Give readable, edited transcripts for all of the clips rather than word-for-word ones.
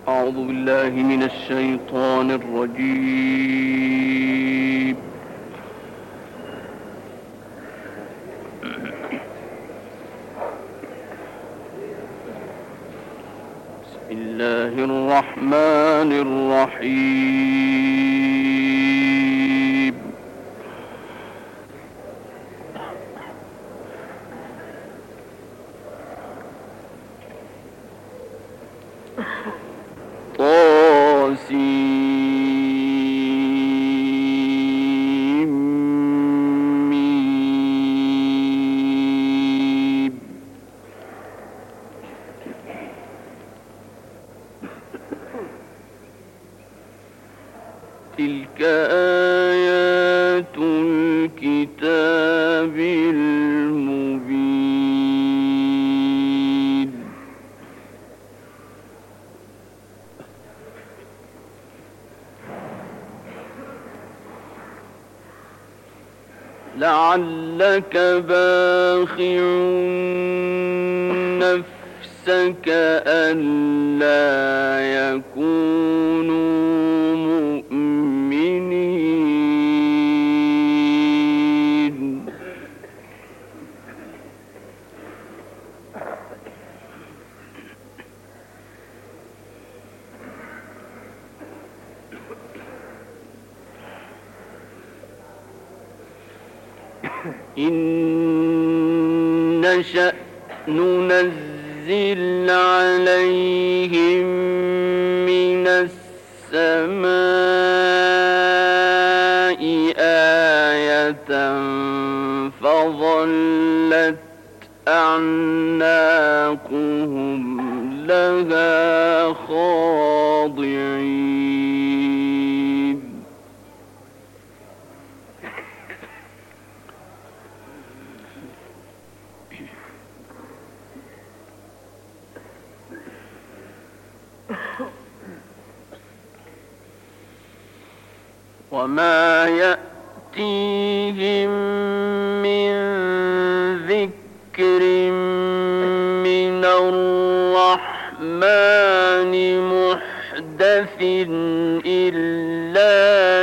أعوذ بالله من الشيطان الرجيم. بسم الله الرحمن الرحيم. تلك آيات الكتاب المبين. لعلك باخع نفسك ألا يكونوا مؤمنين. إن نشأ ننزل عليهم من السماء آية فظلت أعناقهم لها خاضعين. وما يأتيهم من ذكر من الرحمن محدث إلا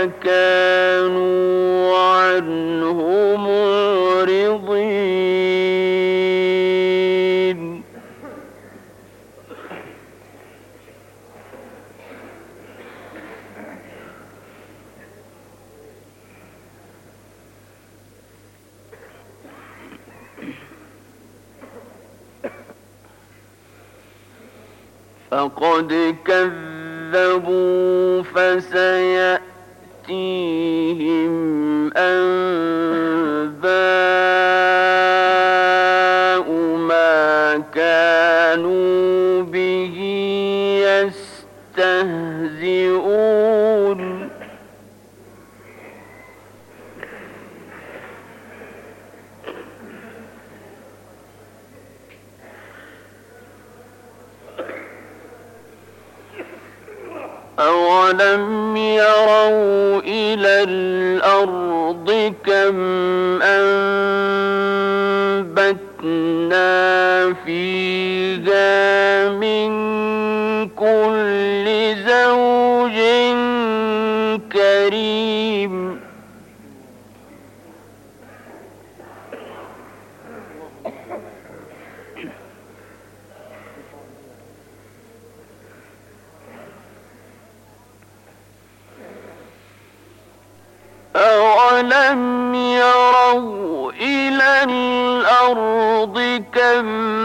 كانوا عنه معرضين. فقد كذبوا فسيأتيهم أنباء ما كانوا به يستهزئون. أولم يروا إلى الأرض كم أنبتنا فيها من كل زوج كريم. أولم يروا إلى الأرض كم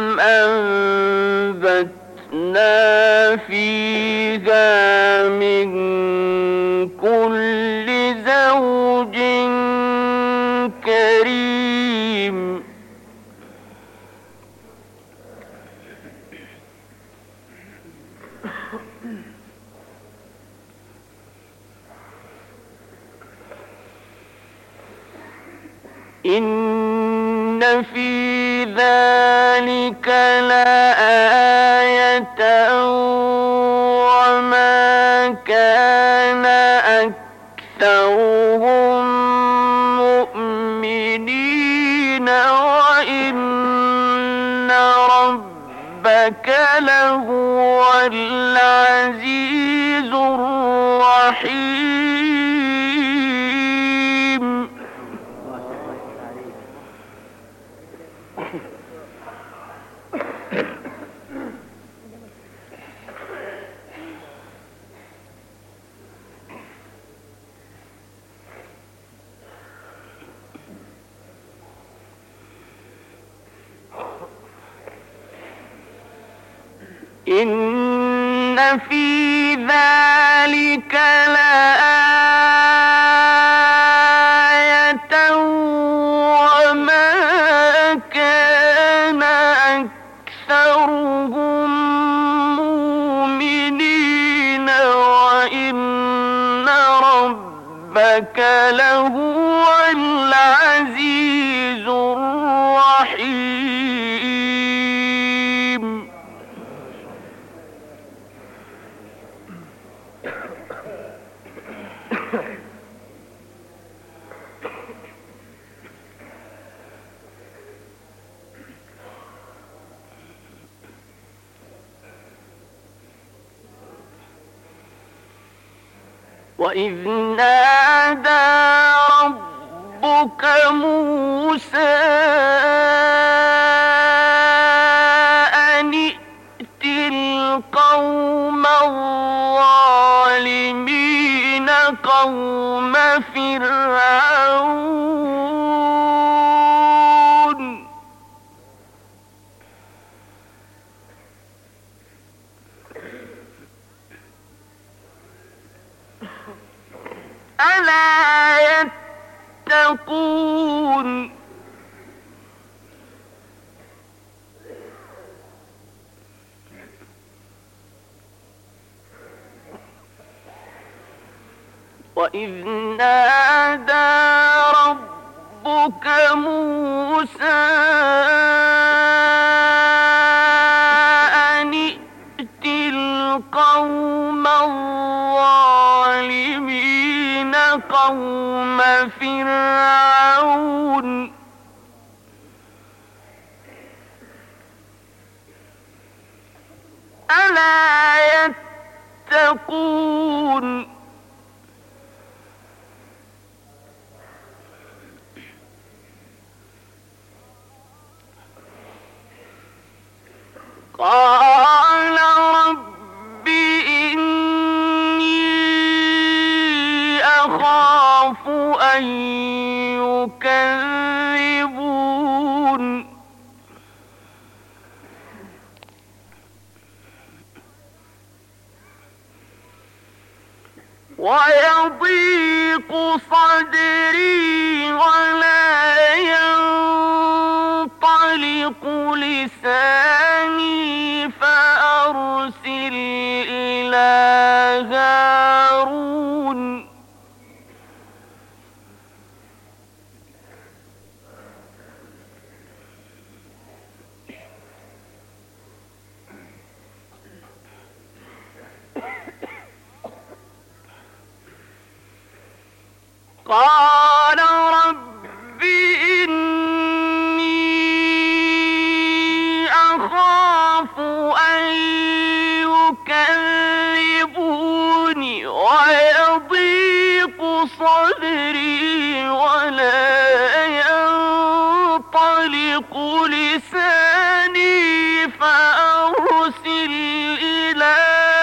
أنبتنا فيها من كل زوج كريم. إن في ذلك لآية وما كان أكثرهم مؤمنين وإن ربك لهو العزيز الرحيم. إن في ذلك لآية وما كان أكثرهم مؤمنين وإن ربك لهو العزيز الرحيم. وإذ نادى ربك موسى أن ائت القوم الظالمين قوم فرعون ألا يتقون وإذ نادى ربك موسى أن ائت القوم الظالمين قوم فرعون ألا يتقون قال رب إني أخاف أن يكذبون ويضيق صدري ولا ينطلق لساني فأرسل إلى هارون قال رب إني أخاف أن يكذبون ويضيق صدري ولا ينطلق لساني فأرسل إلى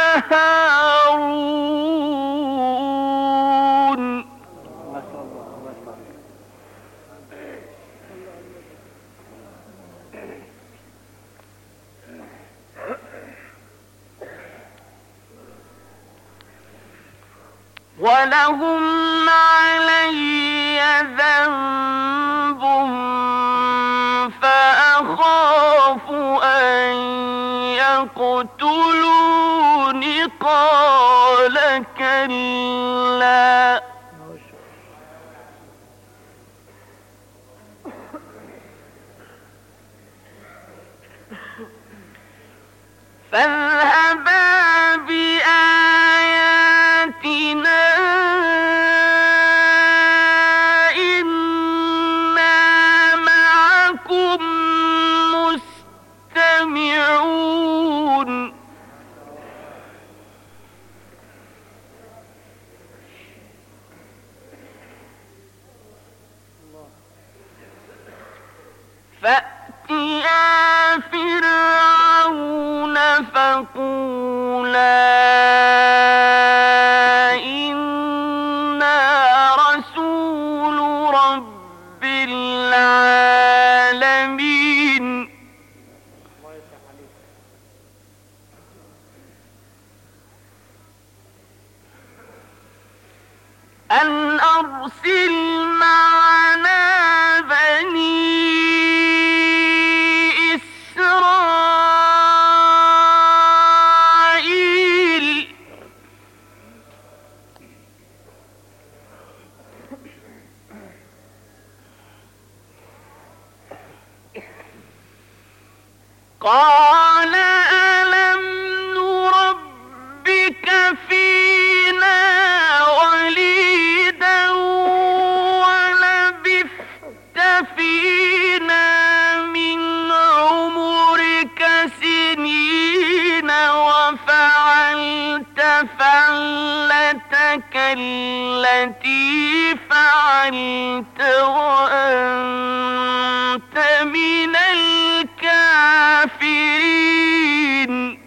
هارون ولهم علي ذنب فأخاف أن يقتلون قال كلا فاذهبا بآياتنا إنا معكم مستمعون فأتيا فرعون فقولا إنا رسول رب العالمين أن أرسل معنا بني إسرائيل قال ألم نربك فينا وليدا ولبثت فينا من عمرك سنين وفعلت فعلتك التي فعلت وأنت من الكافرين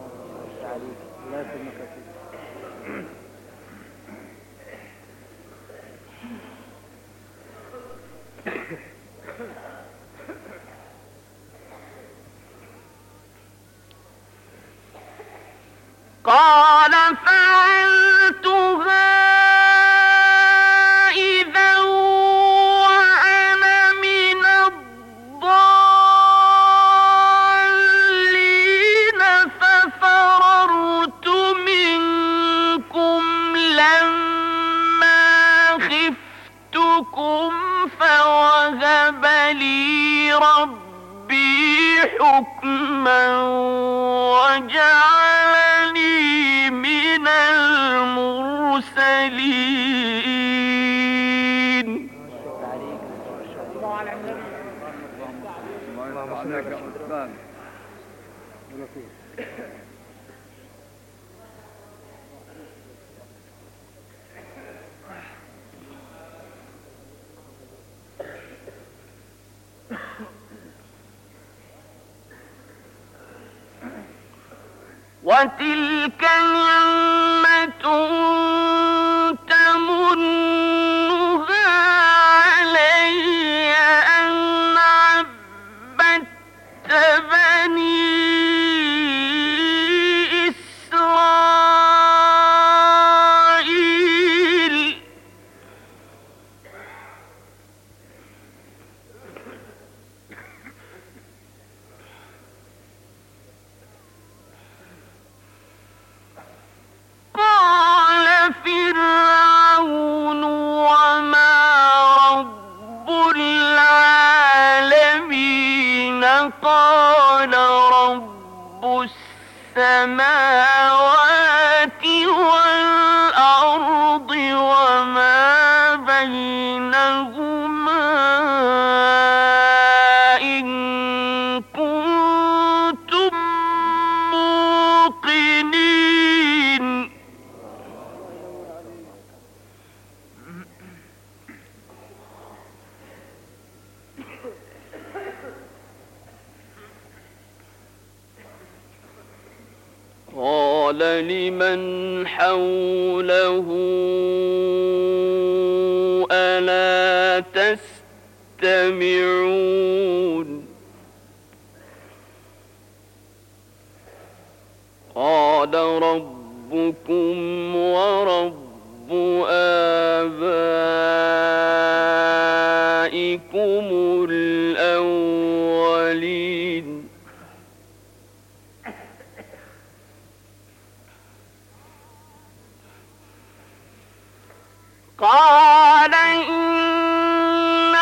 قال فعلتها إذا وأنا من الضالين ففررت منكم لما خفتكم فوهب لي ربي حكما وجعلني من المرسلين وتلك نعمة تمنها علي أن عبدت بني إسرائيل قال فرعون وما رب العالمين قال رب السماوات والأرض وما بينهما إن كنتم موقنين قال لمن حوله ألا تستمعون قال ربكم ورب آبائكم الأولين قال إن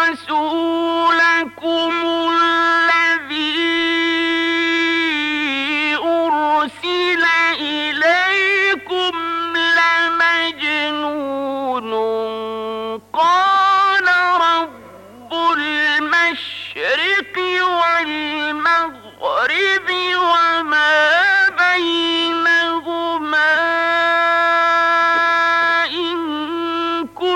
رسولكم الذي أرسل إليكم لمجنون قال رب المشرق والمغرب وما بينهما إن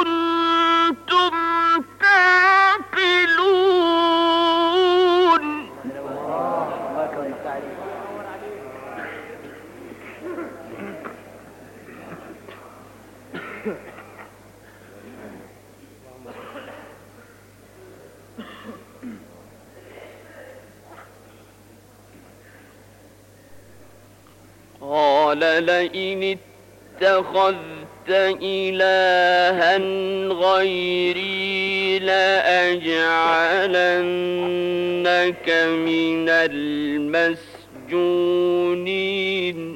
قال لئن اتخذت إلها غيري لأجعلنك من المسجونين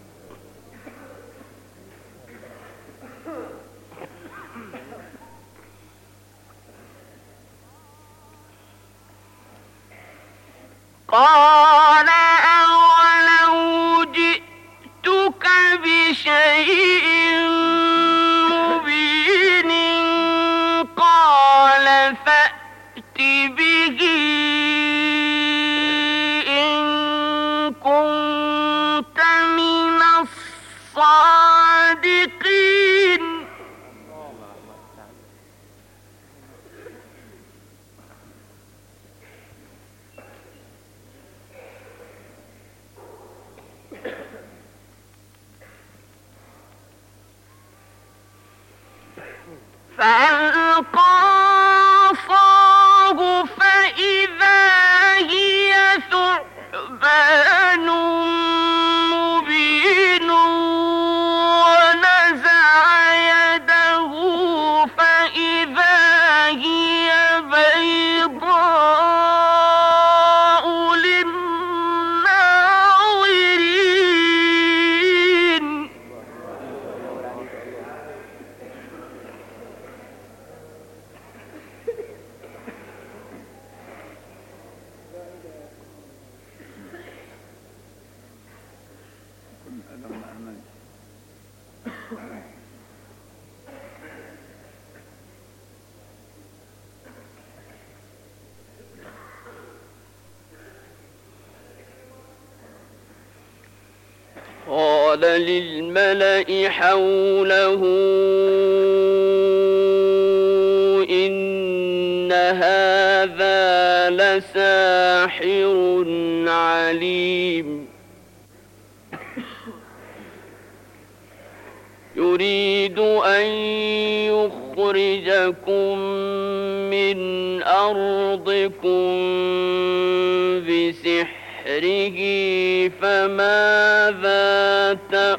قال أولو جئتك بشيء مبين قال فأت به إن كنت من الصادقين فألقى عصاه فإذا هي ثعبان مبين ونزع يده فإذا هي بيضاء للناظرين قال للملأ حوله إن هذا لساحر عليم يريد أن يخرجكم من أرضكم بسحره فماذا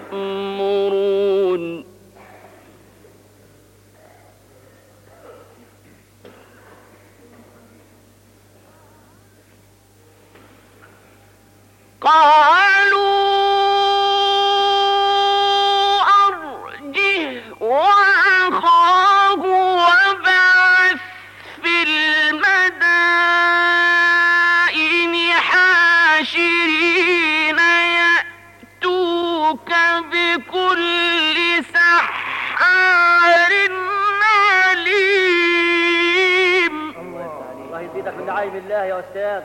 تأمرون قالوا أرجه وأخاه وابعث في المدائن حاشرين يأتوك بكل سحار عليم. الله يزيدك من نعيم الله يا أستاذ.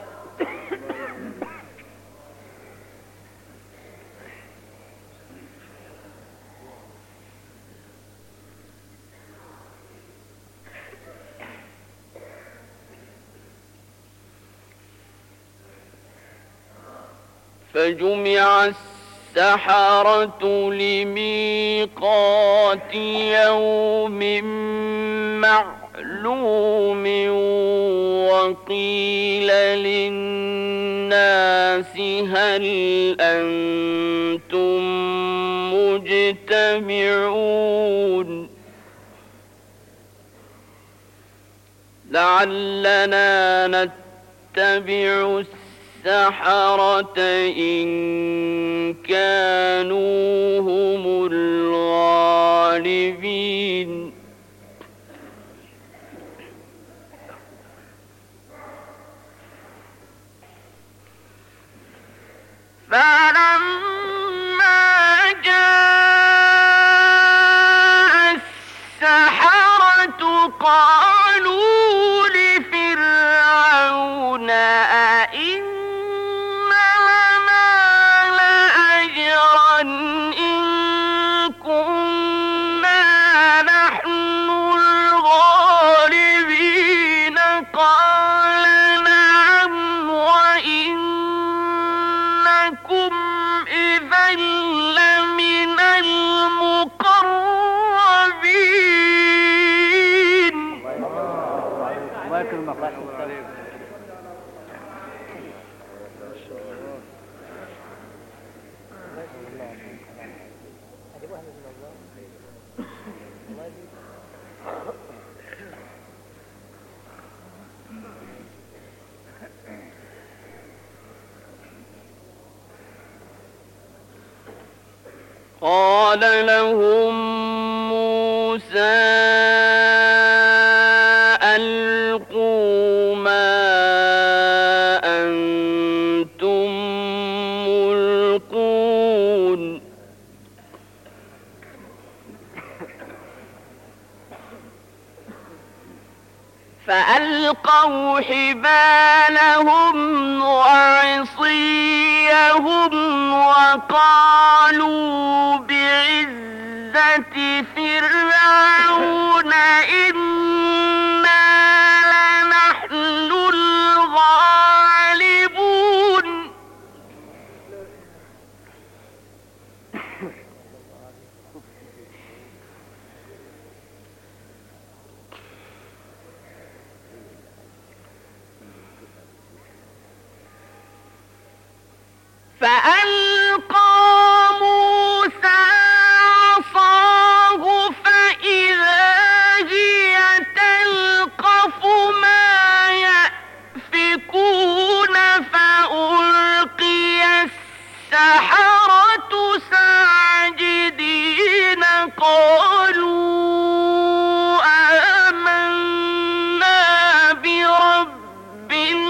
فجمع السحرة لميقات يوم معلوم وقيل للناس هل أنتم مجتمعون لعلنا نتبع السحرة إن كانوا هم الغالبين فلما جاء السحرة قالوا لفرعون أئن لنا لأجرا قال لهم موسى ألقوا ما أنتم ملقون فألقوا حبالهم وعصيهم وقالوا بعزة فرعون إنا لنحن الغالبون فألقى موسى عصاه فإذا هي تلقف ما يأفكون فألقي السحرة ساجدين قالوا آمنا برب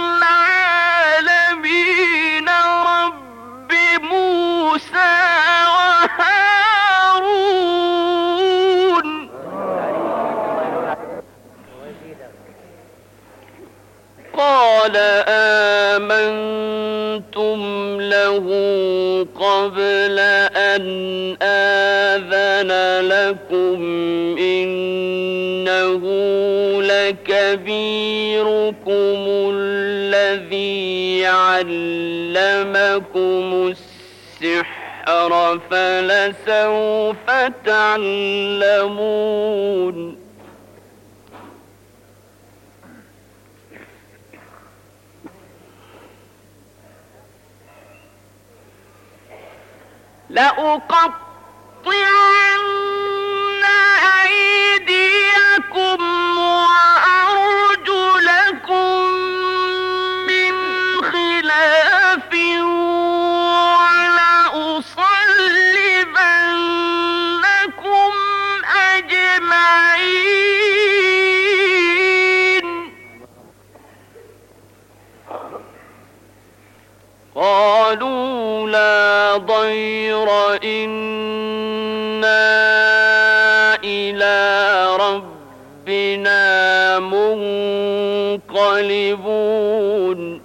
العالمين رب موسى وهارون قال آمنتم له قبل أن آذن لكم إنه لكبيركم الذي علمكم السحر فلسوف تعلمون لأقطعن أيديكم وأرجلكم من خلاف ولأصلبنكم أجمعين قالوا لا ضير إنا إلى ربنا منقلبون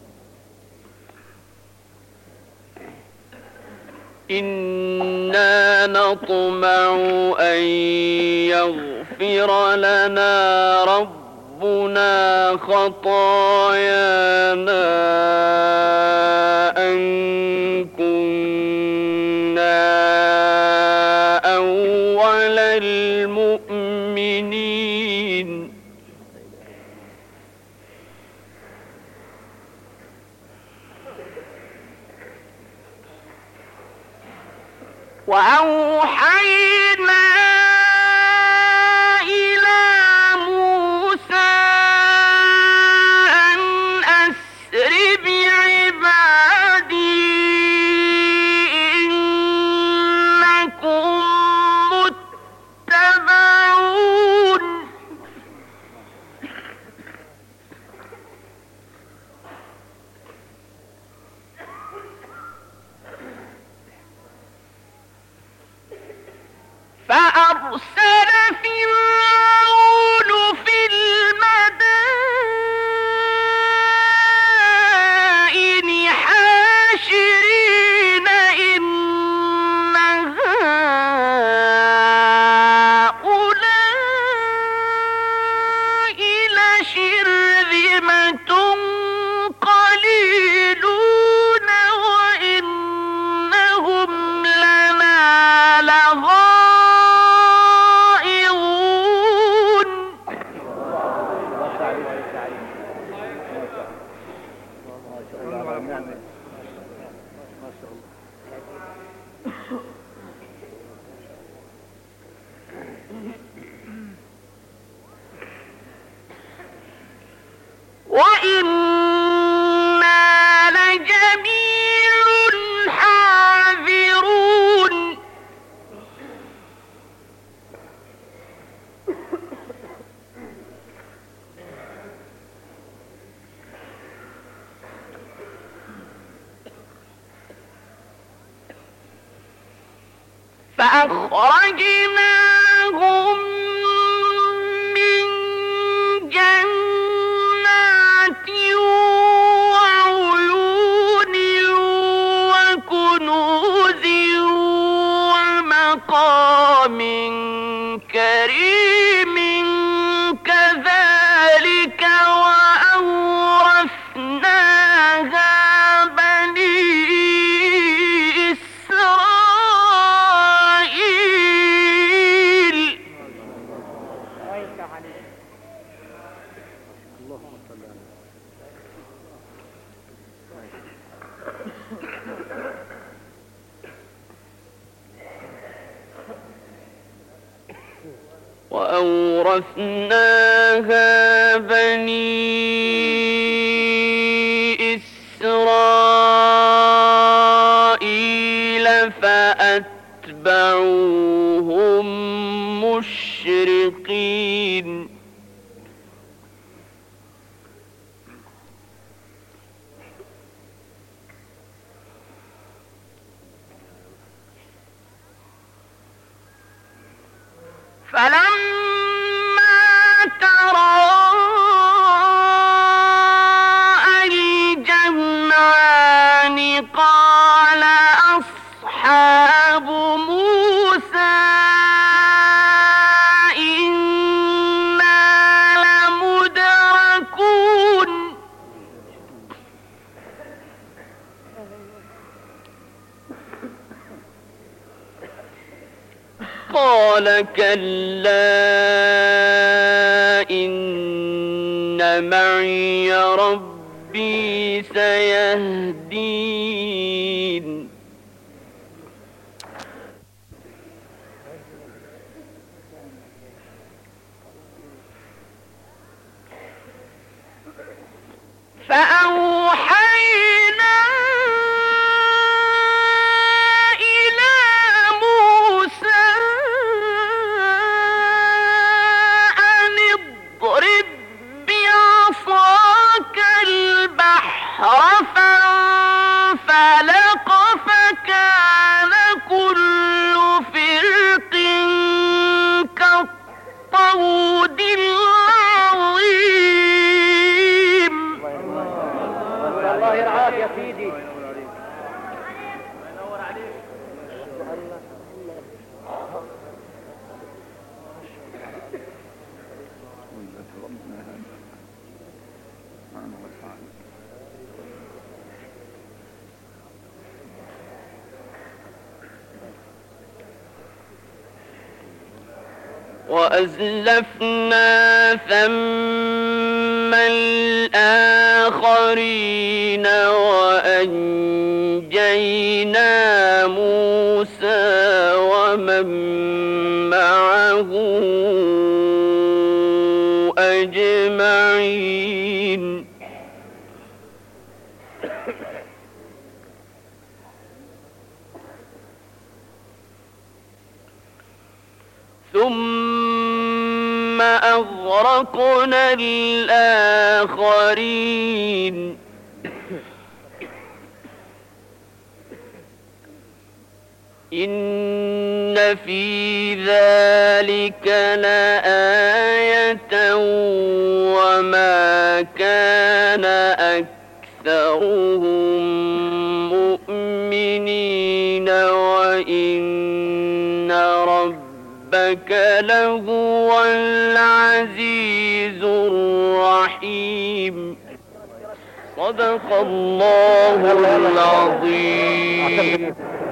إنا نطمع أن يغفر لنا ربنا خطايانا أن كنا أول المؤمنين وأوحينا إلى موسى أن أسر بعبادي إنكم متبعون فأ فأخرجناهم من جنات وعيون وكنوز ومقام كريم كذلك وأورثناها بني إسرائيل. اللهم صل على وأورثناها بني إسرائيل فأتبعوهم مشرقين. فلما تراءى الجمعان قال أصحاب موسى إنا لمدركون. قال كلا إن معي ربي سيهدين. فأوحينا إلى موسى أن اضرب بعصاك البحر فانفلق فكان كل فرق كالطود العظيم. الله يرعاك يا سيدي. وأزلفنا ثم الآخرين وأنجينا موسى ومن معه أجمعين. ثم أغرقنا الآخرين. إن في ذلك لآية وما كان أكثرهم مؤمنين وإن ربك لهو العزيز الرحيم. صدق الله العظيم.